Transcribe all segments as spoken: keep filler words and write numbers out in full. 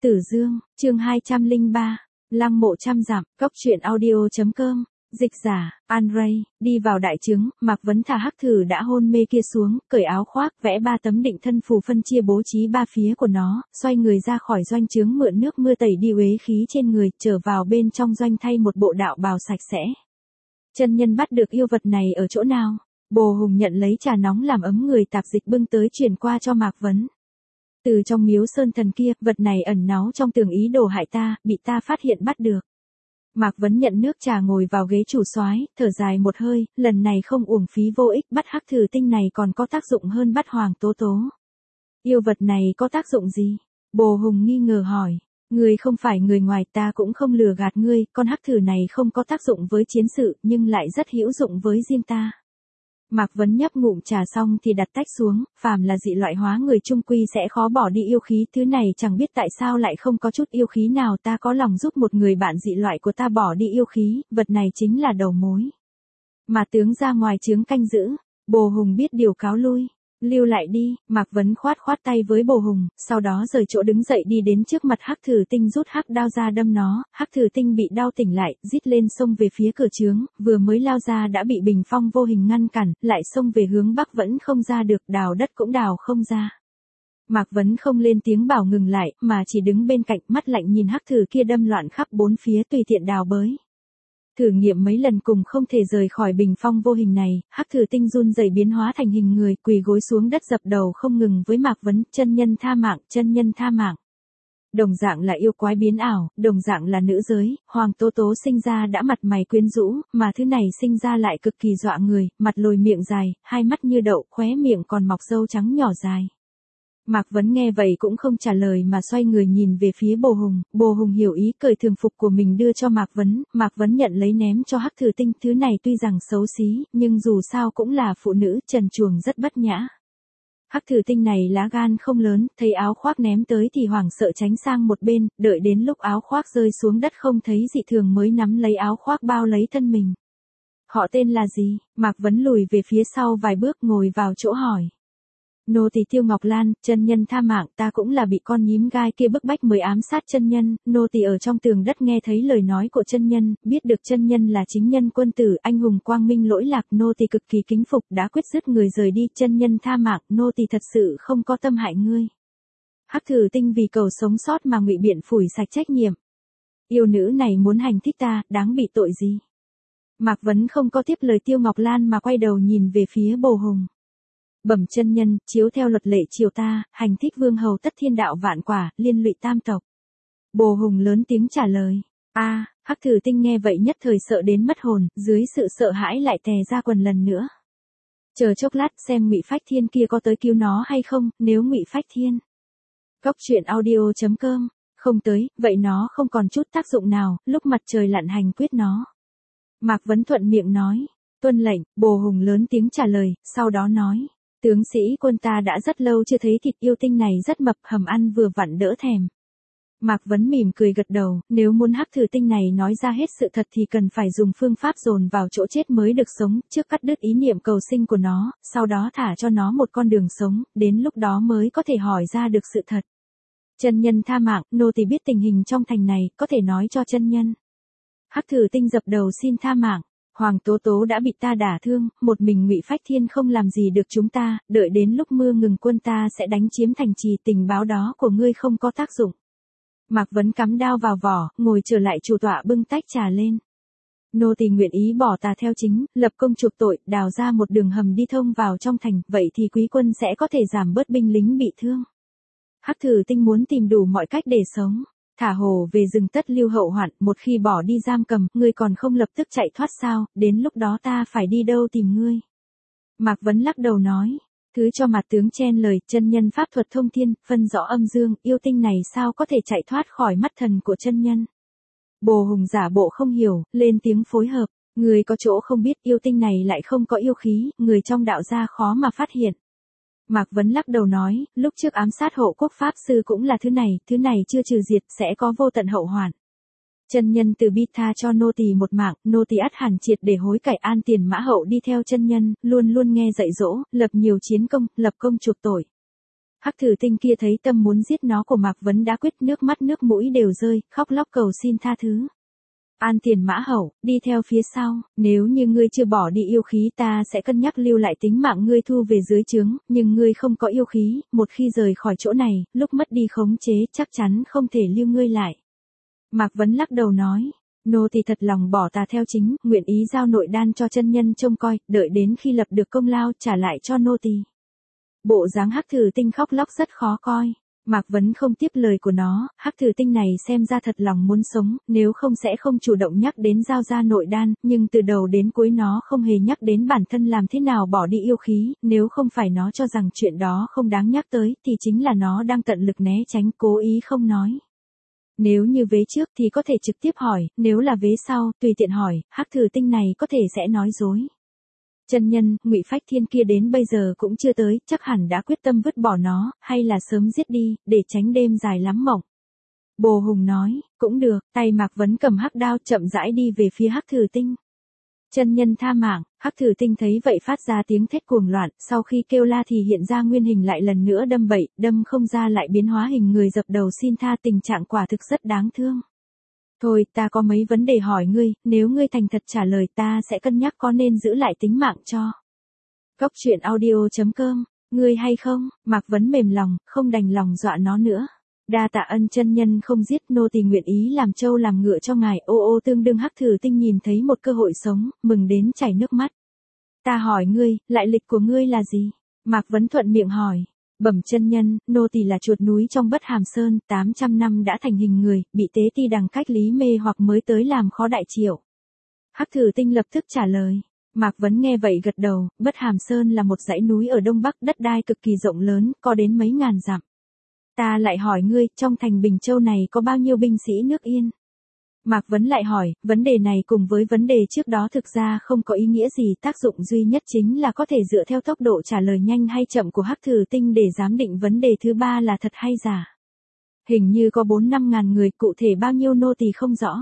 Tử Dương, chương hai trăm lẻ ba, Lăng mộ trăm dặm, cốc truyện audio.com, dịch giả, An Ray, đi vào đại trướng, Mạc Vấn thả hắc thử đã hôn mê kia xuống, cởi áo khoác, vẽ ba tấm định thân phù phân chia bố trí ba phía của nó, xoay người ra khỏi doanh trướng mượn nước mưa tẩy đi uế khí trên người, trở vào bên trong doanh thay một bộ đạo bào sạch sẽ. Chân nhân bắt được yêu vật này ở chỗ nào? Bồ Hùng nhận lấy trà nóng làm ấm người tạp dịch bưng tới truyền qua cho Mạc Vấn. Từ trong miếu sơn thần kia, vật này ẩn náu trong tường ý đồ hại ta, bị ta phát hiện bắt được. Mạc Vấn nhận nước trà ngồi vào ghế chủ soái, thở dài một hơi, lần này không uổng phí vô ích, bắt hắc thử tinh này còn có tác dụng hơn bắt Hoàng Tố Tố. Yêu vật này có tác dụng gì? Bồ Hùng nghi ngờ hỏi. Ngươi không phải người ngoài, ta cũng không lừa gạt ngươi, con hắc thử này không có tác dụng với chiến sự, nhưng lại rất hữu dụng với riêng ta. Mạc Vấn nhấp ngụm trà xong thì đặt tách xuống, phàm là dị loại hóa người chung quy sẽ khó bỏ đi yêu khí, thứ này chẳng biết tại sao lại không có chút yêu khí nào, ta có lòng giúp một người bạn dị loại của ta bỏ đi yêu khí, vật này chính là đầu mối. Mà tướng ra ngoài trướng canh giữ, Bồ Hùng biết điều cáo lui. Lưu lại đi, Mạc Vấn khoát khoát tay với Bồ Hùng, sau đó rời chỗ đứng dậy đi đến trước mặt hắc thử tinh rút hắc đao ra đâm nó, hắc thử tinh bị đau tỉnh lại, rít lên xông về phía cửa trướng, vừa mới lao ra đã bị bình phong vô hình ngăn cản, lại xông về hướng bắc vẫn không ra được, đào đất cũng đào không ra. Mạc Vấn không lên tiếng bảo ngừng lại, mà chỉ đứng bên cạnh mắt lạnh nhìn hắc thử kia đâm loạn khắp bốn phía tùy tiện đào bới. Thử nghiệm mấy lần cùng không thể rời khỏi bình phong vô hình này, hắc thử tinh run rẩy biến hóa thành hình người, quỳ gối xuống đất dập đầu không ngừng với Mạc Vấn, chân nhân tha mạng, chân nhân tha mạng. Đồng dạng là yêu quái biến ảo, đồng dạng là nữ giới, Hoàng Tố Tố sinh ra đã mặt mày quyến rũ, mà thứ này sinh ra lại cực kỳ dọa người, mặt lồi miệng dài, hai mắt như đậu, khóe miệng còn mọc râu trắng nhỏ dài. Mạc Vấn nghe vậy cũng không trả lời mà xoay người nhìn về phía Bồ Hùng, Bồ Hùng hiểu ý cởi thường phục của mình đưa cho Mạc Vấn, Mạc Vấn nhận lấy ném cho hắc thử tinh, thứ này tuy rằng xấu xí, nhưng dù sao cũng là phụ nữ, trần truồng rất bất nhã. Hắc thử tinh này lá gan không lớn, thấy áo khoác ném tới thì hoảng sợ tránh sang một bên, đợi đến lúc áo khoác rơi xuống đất không thấy dị thường mới nắm lấy áo khoác bao lấy thân mình. Họ tên là gì? Mạc Vấn lùi về phía sau vài bước ngồi vào chỗ hỏi. Nô tỳ Tiêu Ngọc Lan, chân nhân tha mạng, ta cũng là bị con nhím gai kia bức bách mới ám sát chân nhân, nô tỳ ở trong tường đất nghe thấy lời nói của chân nhân, biết được chân nhân là chính nhân quân tử, anh hùng quang minh lỗi lạc, nô tỳ cực kỳ kính phục, đã quyết dứt người rời đi, chân nhân tha mạng, nô tỳ thật sự không có tâm hại ngươi. Hắc thử tinh vì cầu sống sót mà ngụy biện phủi sạch trách nhiệm. Yêu nữ này muốn hành thích ta, đáng bị tội gì? Mạc Vấn không có tiếp lời Tiêu Ngọc Lan mà quay đầu nhìn về phía Bồ Hùng. Bẩm chân nhân, chiếu theo luật lệ triều ta, hành thích vương hầu tất thiên đạo vạn quả, liên lụy tam tộc. Bồ Hùng lớn tiếng trả lời. A, hắc thử tinh nghe vậy nhất thời sợ đến mất hồn, dưới sự sợ hãi lại tè ra quần lần nữa. Chờ chốc lát xem Ngụy Phách Thiên kia có tới cứu nó hay không, nếu Ngụy Phách Thiên. Cốc truyện audio.com, không tới, vậy nó không còn chút tác dụng nào, lúc mặt trời lặn hành quyết nó. Mạc Vấn thuận miệng nói. Tuân lệnh, Bồ Hùng lớn tiếng trả lời, sau đó nói. Tướng sĩ quân ta đã rất lâu chưa thấy thịt yêu tinh này rất mập, hầm ăn vừa vặn đỡ thèm. Mạc Vấn mỉm cười gật đầu, nếu muốn hắc thử tinh này nói ra hết sự thật thì cần phải dùng phương pháp dồn vào chỗ chết mới được sống, trước cắt đứt ý niệm cầu sinh của nó, sau đó thả cho nó một con đường sống, đến lúc đó mới có thể hỏi ra được sự thật. Chân nhân tha mạng, nô tỳ biết tình hình trong thành này, có thể nói cho chân nhân. Hắc thử tinh dập đầu xin tha mạng. Hoàng Tố Tố đã bị ta đả thương, một mình Ngụy Phách Thiên không làm gì được chúng ta, đợi đến lúc mưa ngừng quân ta sẽ đánh chiếm thành trì, tình báo đó của ngươi không có tác dụng. Mạc Vấn cắm đao vào vỏ, ngồi trở lại chủ tọa bưng tách trà lên. Nô tỳ nguyện ý bỏ tà theo chính, lập công chuộc tội, đào ra một đường hầm đi thông vào trong thành, vậy thì quý quân sẽ có thể giảm bớt binh lính bị thương. Hắc thử tinh muốn tìm đủ mọi cách để sống. Thả hồ về rừng tất lưu hậu hoạn, một khi bỏ đi giam cầm, ngươi còn không lập tức chạy thoát sao, đến lúc đó ta phải đi đâu tìm ngươi. Mạc Vấn lắc đầu nói, thứ cho mặt tướng chen lời, chân nhân pháp thuật thông thiên, phân rõ âm dương, yêu tinh này sao có thể chạy thoát khỏi mắt thần của chân nhân. Bồ Hùng giả bộ không hiểu, lên tiếng phối hợp, người có chỗ không biết, yêu tinh này lại không có yêu khí, người trong đạo gia khó mà phát hiện. Mạc Vấn lắc đầu nói, lúc trước ám sát Hộ Quốc Pháp Sư cũng là thứ này, thứ này chưa trừ diệt, sẽ có vô tận hậu hoạn. Chân nhân từ bi tha cho nô tỳ một mạng, nô tỳ ắt hẳn triệt để hối cải, an tiền mã hậu đi theo chân nhân, luôn luôn nghe dạy dỗ, lập nhiều chiến công, lập công chuộc tội. Hắc thử tinh kia thấy tâm muốn giết nó của Mạc Vấn đã quyết, nước mắt nước mũi đều rơi, khóc lóc cầu xin tha thứ. An Tiền Mã Hậu, đi theo phía sau, nếu như ngươi chưa bỏ đi yêu khí ta sẽ cân nhắc lưu lại tính mạng ngươi thu về dưới trướng, nhưng ngươi không có yêu khí, một khi rời khỏi chỗ này, lúc mất đi khống chế chắc chắn không thể lưu ngươi lại. Mạc Vấn lắc đầu nói, nô tỳ thật lòng bỏ tà theo chính, nguyện ý giao nội đan cho chân nhân trông coi, đợi đến khi lập được công lao trả lại cho nô tỳ. Bộ dáng Hắc thử tinh khóc lóc rất khó coi. Mạc Vấn không tiếp lời của nó, Hắc thử tinh này xem ra thật lòng muốn sống, nếu không sẽ không chủ động nhắc đến giao ra nội đan, nhưng từ đầu đến cuối nó không hề nhắc đến bản thân làm thế nào bỏ đi yêu khí, nếu không phải nó cho rằng chuyện đó không đáng nhắc tới, thì chính là nó đang tận lực né tránh, cố ý không nói. Nếu như vế trước thì có thể trực tiếp hỏi, nếu là vế sau, tùy tiện hỏi, Hắc thử tinh này có thể sẽ nói dối. Chân nhân, Ngụy Phách Thiên kia đến bây giờ cũng chưa tới, chắc hẳn đã quyết tâm vứt bỏ nó, hay là sớm giết đi, để tránh đêm dài lắm mộng. Bồ Hùng nói, cũng được, tay Mạc Vấn cầm hắc đao chậm rãi đi về phía Hắc thử tinh. Chân nhân tha mạng, Hắc thử tinh thấy vậy phát ra tiếng thét cuồng loạn, sau khi kêu la thì hiện ra nguyên hình lại lần nữa đâm bậy, đâm không ra lại biến hóa hình người dập đầu xin tha, tình trạng quả thực rất đáng thương. Thôi, ta có mấy vấn đề hỏi ngươi, nếu ngươi thành thật trả lời ta sẽ cân nhắc có nên giữ lại tính mạng cho. Cốc truyện audio chấm com, ngươi hay không, Mạc Vấn mềm lòng, không đành lòng dọa nó nữa. Đa tạ ân chân nhân không giết, nô tỳ nguyện ý làm trâu làm ngựa cho ngài, ô ô tương đương. Hắc thử tinh nhìn thấy một cơ hội sống, mừng đến chảy nước mắt. Ta hỏi ngươi, lại lịch của ngươi là gì? Mạc Vấn thuận miệng hỏi. Bẩm chân nhân, nô tỳ là chuột núi trong Bất Hàm Sơn, tám trăm năm đã thành hình người, bị tế ti đằng cách lý mê hoặc mới tới làm khó đại triệu. Hắc thử tinh lập tức trả lời. Mạc Vấn nghe vậy gật đầu, Bất Hàm Sơn là một dãy núi ở Đông Bắc, đất đai cực kỳ rộng lớn, có đến mấy ngàn dặm. Ta lại hỏi ngươi, trong thành Bình Châu này có bao nhiêu binh sĩ nước Yên? Mạc Vấn lại hỏi, vấn đề này cùng với vấn đề trước đó thực ra không có ý nghĩa gì, tác dụng duy nhất chính là có thể dựa theo tốc độ trả lời nhanh hay chậm của Hắc thử tinh để giám định vấn đề thứ ba là thật hay giả. Hình như có bốn năm ngàn người, cụ thể bao nhiêu nô tỳ không rõ.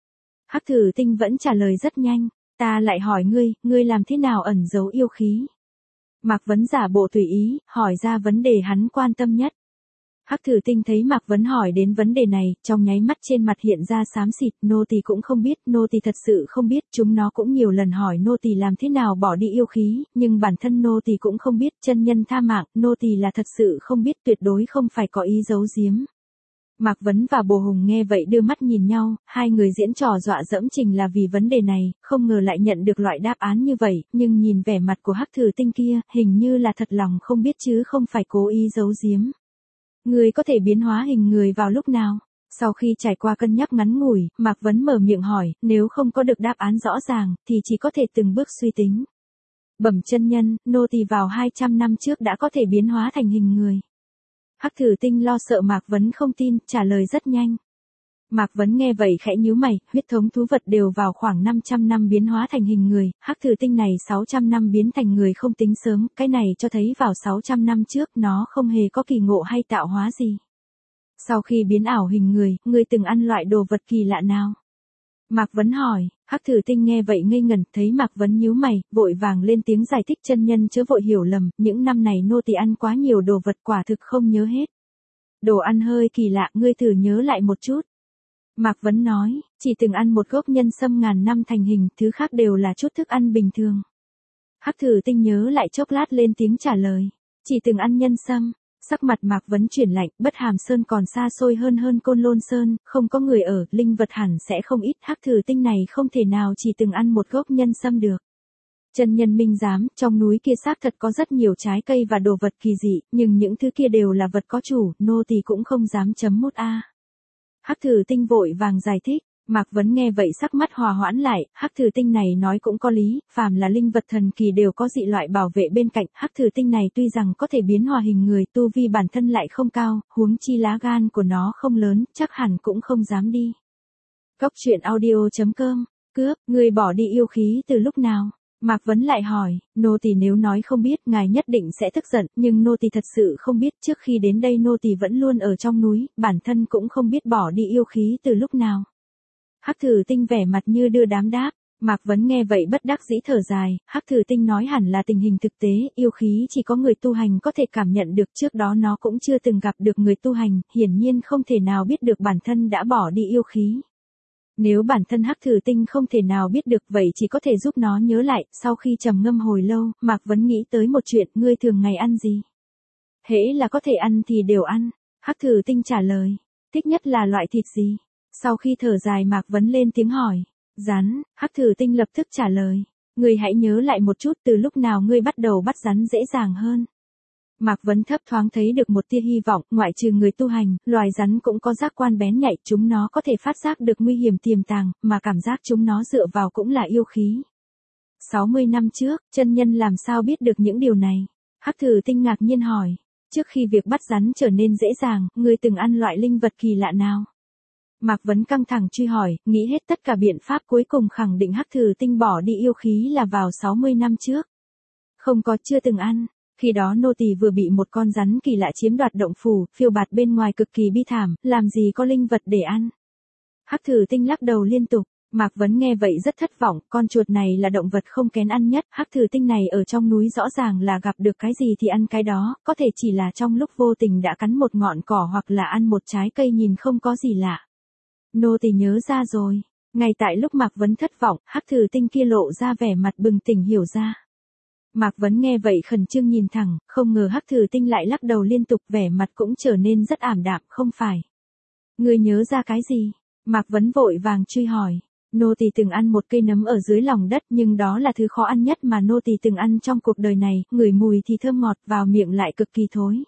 Hắc thử tinh vẫn trả lời rất nhanh, ta lại hỏi ngươi, ngươi làm thế nào ẩn giấu yêu khí? Mạc Vấn giả bộ tùy ý, hỏi ra vấn đề hắn quan tâm nhất. Hắc thử tinh thấy Mạc Vấn hỏi đến vấn đề này, trong nháy mắt trên mặt hiện ra xám xịt, nô tỳ cũng không biết, nô tỳ thật sự không biết, chúng nó cũng nhiều lần hỏi nô tỳ làm thế nào bỏ đi yêu khí, nhưng bản thân nô tỳ cũng không biết, chân nhân tha mạng, nô tỳ là thật sự không biết, tuyệt đối không phải có ý giấu giếm. Mạc Vấn và Bồ Hùng nghe vậy đưa mắt nhìn nhau, hai người diễn trò dọa dẫm Trình là vì vấn đề này, không ngờ lại nhận được loại đáp án như vậy, nhưng nhìn vẻ mặt của Hắc thử tinh kia, hình như là thật lòng không biết chứ không phải cố ý giấu giếm. Người có thể biến hóa hình người vào lúc nào? Sau khi trải qua cân nhắc ngắn ngủi, Mạc Vấn mở miệng hỏi, nếu không có được đáp án rõ ràng, thì chỉ có thể từng bước suy tính. Bẩm chân nhân, nô tỳ vào hai trăm năm trước đã có thể biến hóa thành hình người. Hắc thử tinh lo sợ Mạc Vấn không tin, trả lời rất nhanh. Mạc Vấn nghe vậy khẽ nhíu mày, huyết thống thú vật đều vào khoảng năm trăm năm biến hóa thành hình người, Hắc thử tinh này sáu trăm năm biến thành người không tính sớm, cái này cho thấy vào sáu trăm năm trước nó không hề có kỳ ngộ hay tạo hóa gì. Sau khi biến ảo hình người, ngươi từng ăn loại đồ vật kỳ lạ nào? Mạc Vấn hỏi, Hắc thử tinh nghe vậy ngây ngẩn, thấy Mạc Vấn nhíu mày, vội vàng lên tiếng giải thích, chân nhân chớ vội hiểu lầm, những năm này nô tỳ ăn quá nhiều đồ vật quả thực không nhớ hết. Đồ ăn hơi kỳ lạ, ngươi thử nhớ lại một chút. Mạc Vấn nói, chỉ từng ăn một gốc nhân sâm ngàn năm thành hình, thứ khác đều là chút thức ăn bình thường. Hắc thử tinh nhớ lại chốc lát lên tiếng trả lời, chỉ từng ăn nhân sâm. Sắc mặt Mạc Vấn chuyển lạnh, Bất Hàm Sơn còn xa xôi hơn hơn Côn Lôn Sơn, không có người ở, linh vật hẳn sẽ không ít, Hắc thử tinh này không thể nào chỉ từng ăn một gốc nhân sâm được. Chân nhân minh giám, trong núi kia xác thật có rất nhiều trái cây và đồ vật kỳ dị, nhưng những thứ kia đều là vật có chủ, nô tỳ cũng không dám chấm mút a. Hắc thử tinh vội vàng giải thích. Mạc Vấn nghe vậy sắc mắt hòa hoãn lại, Hắc thử tinh này nói cũng có lý, phàm là linh vật thần kỳ đều có dị loại bảo vệ bên cạnh, Hắc thử tinh này tuy rằng có thể biến hòa hình người, tu vi bản thân lại không cao, huống chi lá gan của nó không lớn, chắc hẳn cũng không dám đi. Cốc truyện audio chấm com, cướp, người bỏ đi yêu khí từ lúc nào? Mạc Vấn lại hỏi, nô tỳ nếu nói không biết, ngài nhất định sẽ tức giận, nhưng nô tỳ thật sự không biết, trước khi đến đây nô tỳ vẫn luôn ở trong núi, bản thân cũng không biết bỏ đi yêu khí từ lúc nào. Hắc thử tinh vẻ mặt như đưa đám đáp, Mạc Vấn nghe vậy bất đắc dĩ thở dài, Hắc Thử Tinh nói hẳn là tình hình thực tế, yêu khí chỉ có người tu hành có thể cảm nhận được, trước đó nó cũng chưa từng gặp được người tu hành, hiển nhiên không thể nào biết được bản thân đã bỏ đi yêu khí. Nếu bản thân Hắc Thử Tinh không thể nào biết được vậy chỉ có thể giúp nó nhớ lại, sau khi trầm ngâm hồi lâu, Mạc Vấn nghĩ tới một chuyện, ngươi thường ngày ăn gì? Hễ là có thể ăn thì đều ăn, Hắc Thử Tinh trả lời, thích nhất là loại thịt gì? Sau khi thở dài Mạc Vấn lên tiếng hỏi, rắn, Hắc Thử Tinh lập tức trả lời, ngươi hãy nhớ lại một chút từ lúc nào ngươi bắt đầu bắt rắn dễ dàng hơn. Mạc Vấn thấp thoáng thấy được một tia hy vọng, ngoại trừ người tu hành, loài rắn cũng có giác quan bén nhạy, chúng nó có thể phát giác được nguy hiểm tiềm tàng, mà cảm giác chúng nó dựa vào cũng là yêu khí. sáu mươi năm trước, chân nhân làm sao biết được những điều này? Hắc Thử Tinh ngạc nhiên hỏi, trước khi việc bắt rắn trở nên dễ dàng, ngươi từng ăn loại linh vật kỳ lạ nào? Mạc Vấn căng thẳng truy hỏi, nghĩ hết tất cả biện pháp cuối cùng khẳng định Hắc Thử Tinh bỏ đi yêu khí là vào sáu mươi năm trước. Không có, chưa từng ăn. Khi đó nô tỳ vừa bị một con rắn kỳ lạ chiếm đoạt động phủ, phiêu bạt bên ngoài cực kỳ bi thảm, làm gì có linh vật để ăn. Hắc Thử Tinh lắc đầu liên tục, Mạc Vấn nghe vậy rất thất vọng, con chuột này là động vật không kén ăn nhất, Hắc Thử Tinh này ở trong núi rõ ràng là gặp được cái gì thì ăn cái đó, có thể chỉ là trong lúc vô tình đã cắn một ngọn cỏ hoặc là ăn một trái cây nhìn không có gì lạ. Nô tỳ nhớ ra rồi, ngay tại lúc Mạc Vấn thất vọng, Hắc Thử Tinh kia lộ ra vẻ mặt bừng tỉnh hiểu ra. Mạc Vấn nghe vậy khẩn trương nhìn thẳng, không ngờ Hắc Thử Tinh lại lắc đầu liên tục, vẻ mặt cũng trở nên rất ảm đạm, không phải. Ngươi nhớ ra cái gì? Mạc Vấn vội vàng truy hỏi. Nô tỳ từng ăn một cây nấm ở dưới lòng đất, nhưng đó là thứ khó ăn nhất mà nô tỳ từng ăn trong cuộc đời này, ngửi mùi thì thơm ngọt, vào miệng lại cực kỳ thối.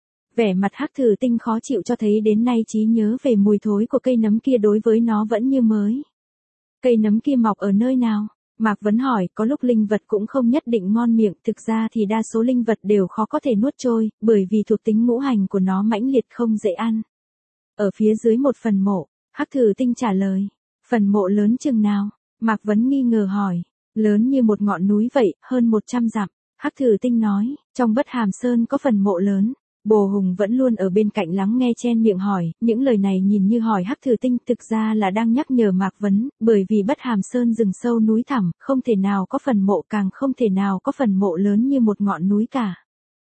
Vẻ mặt Hắc Thử Tinh khó chịu cho thấy đến nay trí nhớ về mùi thối của cây nấm kia đối với nó vẫn như mới. Cây nấm kia mọc ở nơi nào? Mạc Vấn hỏi, có lúc linh vật cũng không nhất định ngon miệng, thực ra thì đa số linh vật đều khó có thể nuốt trôi, bởi vì thuộc tính ngũ hành của nó mãnh liệt không dễ ăn. Ở phía dưới một phần mộ, Hắc Thử Tinh trả lời, phần mộ lớn chừng nào? Mạc Vấn nghi ngờ hỏi, lớn như một ngọn núi vậy, hơn một trăm dặm. Hắc Thử Tinh nói, trong Bất Hàm Sơn có phần mộ lớn. Bồ Hùng vẫn luôn ở bên cạnh lắng nghe chen miệng hỏi, những lời này nhìn như hỏi Hắc Thử Tinh, thực ra là đang nhắc nhở Mạc Vấn, bởi vì Bất Hàm Sơn rừng sâu núi thẳm, không thể nào có phần mộ, càng không thể nào có phần mộ lớn như một ngọn núi cả.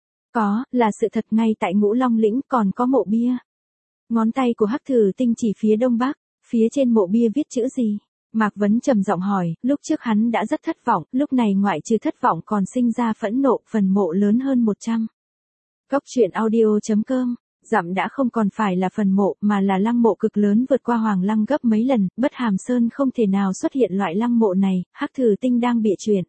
Có, là sự thật, ngay tại Ngũ Long Lĩnh còn có mộ bia. Ngón tay của Hắc Thử Tinh chỉ phía đông bắc, phía trên mộ bia viết chữ gì? Mạc Vấn trầm giọng hỏi, lúc trước hắn đã rất thất vọng, lúc này ngoại trừ thất vọng còn sinh ra phẫn nộ, phần mộ lớn hơn một trăm. Cốc truyện audio chấm com, dặm đã không còn phải là phần mộ mà là lăng mộ cực lớn vượt qua Hoàng Lăng gấp mấy lần, Bất Hàm Sơn không thể nào xuất hiện loại lăng mộ này, Hắc Thử Tinh đang bịa chuyện.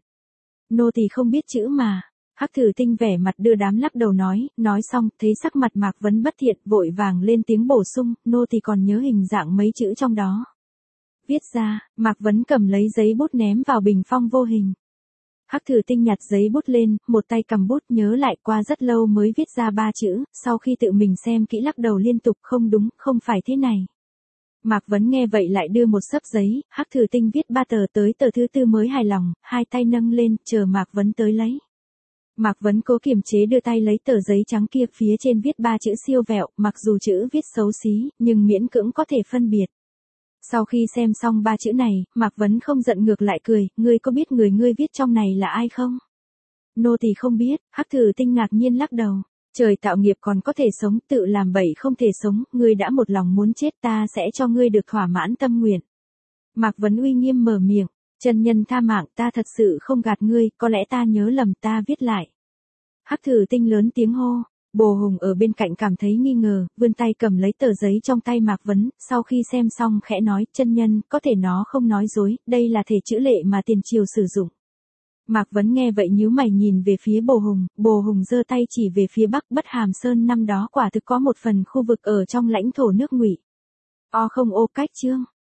Nô tỳ không biết chữ mà. Hắc Thử Tinh vẻ mặt đưa đám lắc đầu nói, nói xong, thấy sắc mặt Mạc Vấn bất thiện, vội vàng lên tiếng bổ sung, nô tỳ còn nhớ hình dạng mấy chữ trong đó. Viết ra, Mạc Vấn cầm lấy giấy bút ném vào bình phong vô hình. Hắc Thử Tinh nhặt giấy bút lên, một tay cầm bút nhớ lại, qua rất lâu mới viết ra ba chữ, sau khi tự mình xem kỹ lắc đầu liên tục, không đúng, không phải thế này. Mạc Vấn nghe vậy lại đưa một xấp giấy, Hắc Thử Tinh viết ba tờ, tới tờ thứ tư mới hài lòng, hai tay nâng lên, chờ Mạc Vấn tới lấy. Mạc Vấn cố kiềm chế đưa tay lấy tờ giấy trắng kia, phía trên viết ba chữ siêu vẹo, mặc dù chữ viết xấu xí, nhưng miễn cưỡng có thể phân biệt. Sau khi xem xong ba chữ này, Mạc Vấn không giận ngược lại cười, ngươi có biết người ngươi viết trong này là ai không? Nô tỳ không biết. Hắc Thử Tinh ngạc nhiên lắc đầu. Trời tạo nghiệp còn có thể sống, tự làm bậy không thể sống, ngươi đã một lòng muốn chết, ta sẽ cho ngươi được thỏa mãn tâm nguyện. Mạc Vấn uy nghiêm mở miệng, chân nhân tha mạng, ta thật sự không gạt ngươi, có lẽ ta nhớ lầm, ta viết lại. Hắc Thử Tinh lớn tiếng hô. Bồ Hùng ở bên cạnh cảm thấy nghi ngờ, vươn tay cầm lấy tờ giấy trong tay Mạc Vấn, sau khi xem xong khẽ nói, chân nhân, có thể nó không nói dối, đây là thể chữ lệ mà tiền triều sử dụng. Mạc Vấn nghe vậy nhíu mày nhìn về phía Bồ Hùng, Bồ Hùng giơ tay chỉ về phía bắc, Bất Hàm Sơn năm đó quả thực có một phần khu vực ở trong lãnh thổ nước Ngụy. O không ô cách chương.